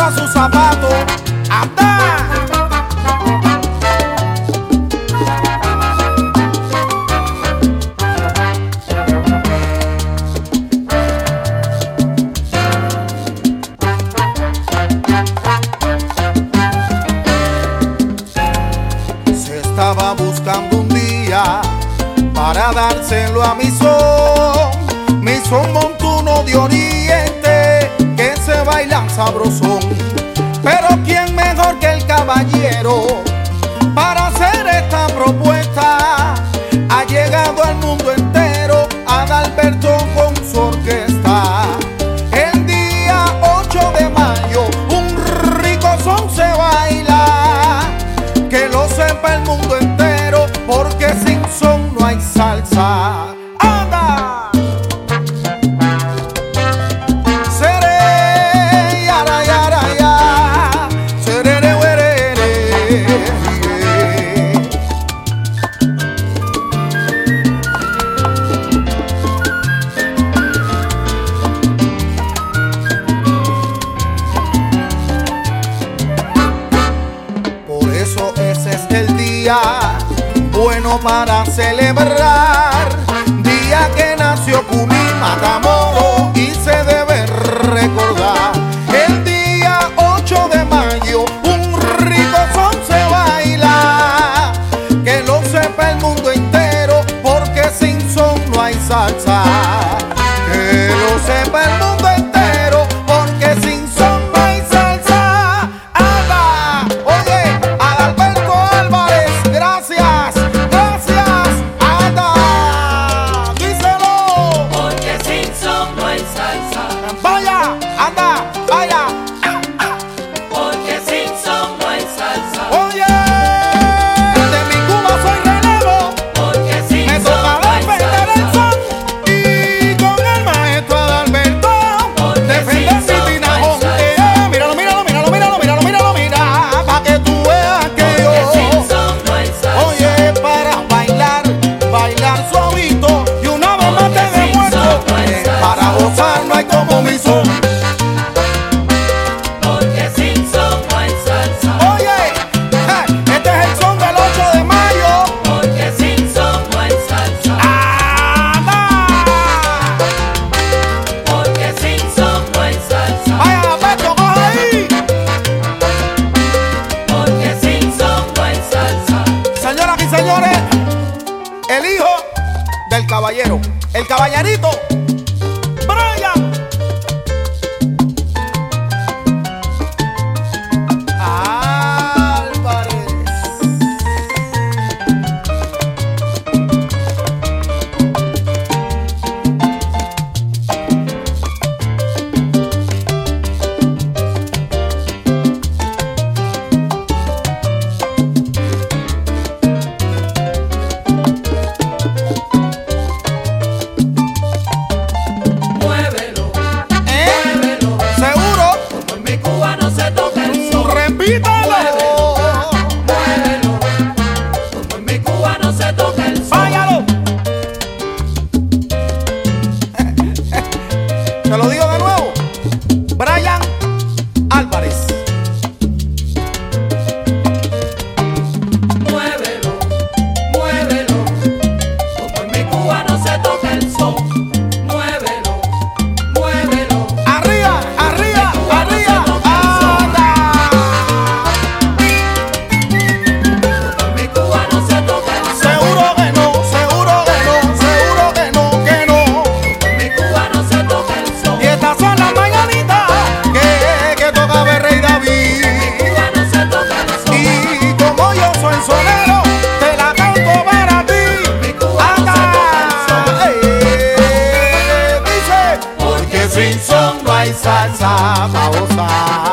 quita sus zapatos. ¡Anda! Se estaba buscando un día para dárselo a mi son montuno de oriente que se bailan sabrosón. Pero quién mejor que el caballero para hacer esta propuesta. Ha llegado al mundo entero Adalberto con su orquesta. El día 8 de mayo un rico son se baila, que lo sepa el mundo entero, porque sin son no hay salsa. Bueno para celebrar, día que nació Cuní Matamoros y se debe recordar. El día 8 de mayo un rico son se baila, que lo sepa el mundo entero, porque sin son no hay salsa. Que lo sepa el mundo entero, porque sin son no hay salsa. ¡Anda! Oye, Adalberto Álvarez, gracias. Vaya, anda, vaya. Porque sin son no hay salsa. Oye, de mi Cuba soy relevo. Porque sin me son toca no hay defender el salsa. son. Y con el maestro Adalberto defender mi tinajón. Míralo, míralo, míralo, míralo, míralo, míralo, mira, pa' que tú veas que Porque sin yo. son no hay salsa. Oye, para bailar, bailar suavito, y una vez más te Porque sin demuestro son no hay que salsa. para gozar no hay como mi son. Porque sin son no hay salsa. Oye, este es el son del 8 de mayo. Porque sin son no hay salsa. ¡Anda! Porque sin son no hay salsa. Vaya, Adalberto, coge ahí. Porque sin son no hay salsa. Señoras y señores, el hijo del caballero, el caballerito, Brian Álvarez. Muévelo, muévelo. ¿Seguro? Como en mi Cuba no se toca el son. Repítalo. Muévelo, como en mi Cuba no se toca el son. Váyalo. Te lo digo de nuevo. Brian Álvarez. Muévelo, muévelo, como en mi Cuba no se toca el son. Muévelo, muévelo. Arriba, arriba, arriba. Anda. Como en mi Cuba no se toca el son. Seguro que no, seguro que no, seguro que no, que no. Como en mi Cuba no se toca el son. Y estas son las mañanitas que toca ver Rey David. Cuba no se toca el son. Y como yo soy sonero, te la canto para ti. Mi Cuba no Anda. se toca el son. Dice, porque sin son no hay salsa pa' gozar.